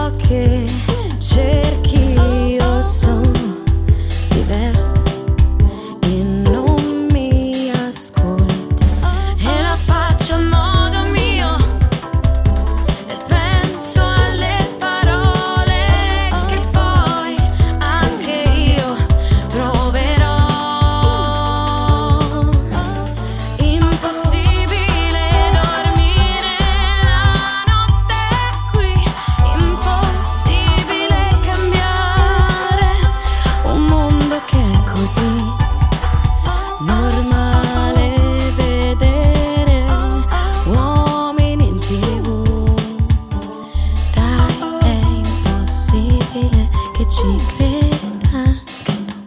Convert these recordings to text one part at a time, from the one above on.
ciò che cerchi, io sono diversa e non mi ascolti, e la faccio a modo mio e penso alle parole che poi anche io troverò. Impossibile dormire la notte qui, impossibile cambiare un mondo che è così normale vedere uomini in TV. Dai, è impossibile che ci creda anche tu.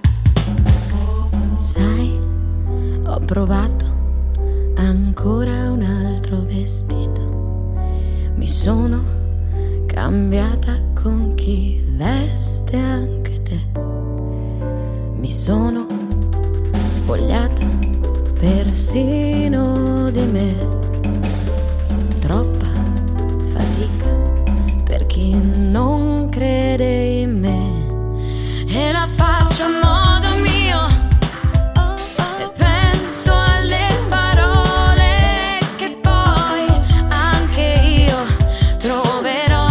Sai, ho provato ancora un altro vestito, mi sono cambiata con chi veste anche te, mi sono spogliata persino di me. Troppa fatica per chi non crede in me, e la faccio a modo mio e penso alle parole che poi anche io troverò.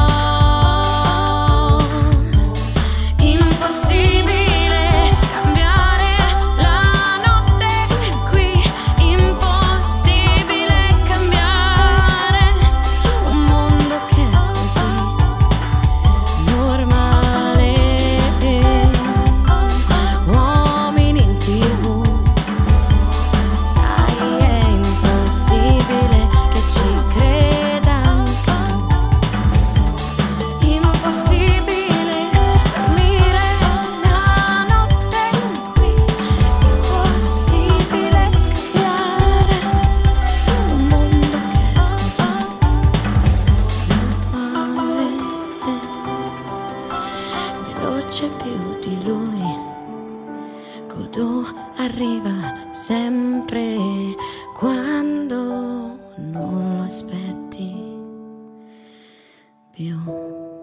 Impossibile cambiare la notte qui, impossibile cambiare un mondo che è così normale. Uomini in TV, dai, è impossibile che ci creda anche tu. Impossibile dormire la notte qui, impossibile cambiare un mondo che è così normale. Non c'è più di lui, Godot arriva sempre quando non lo aspetti più.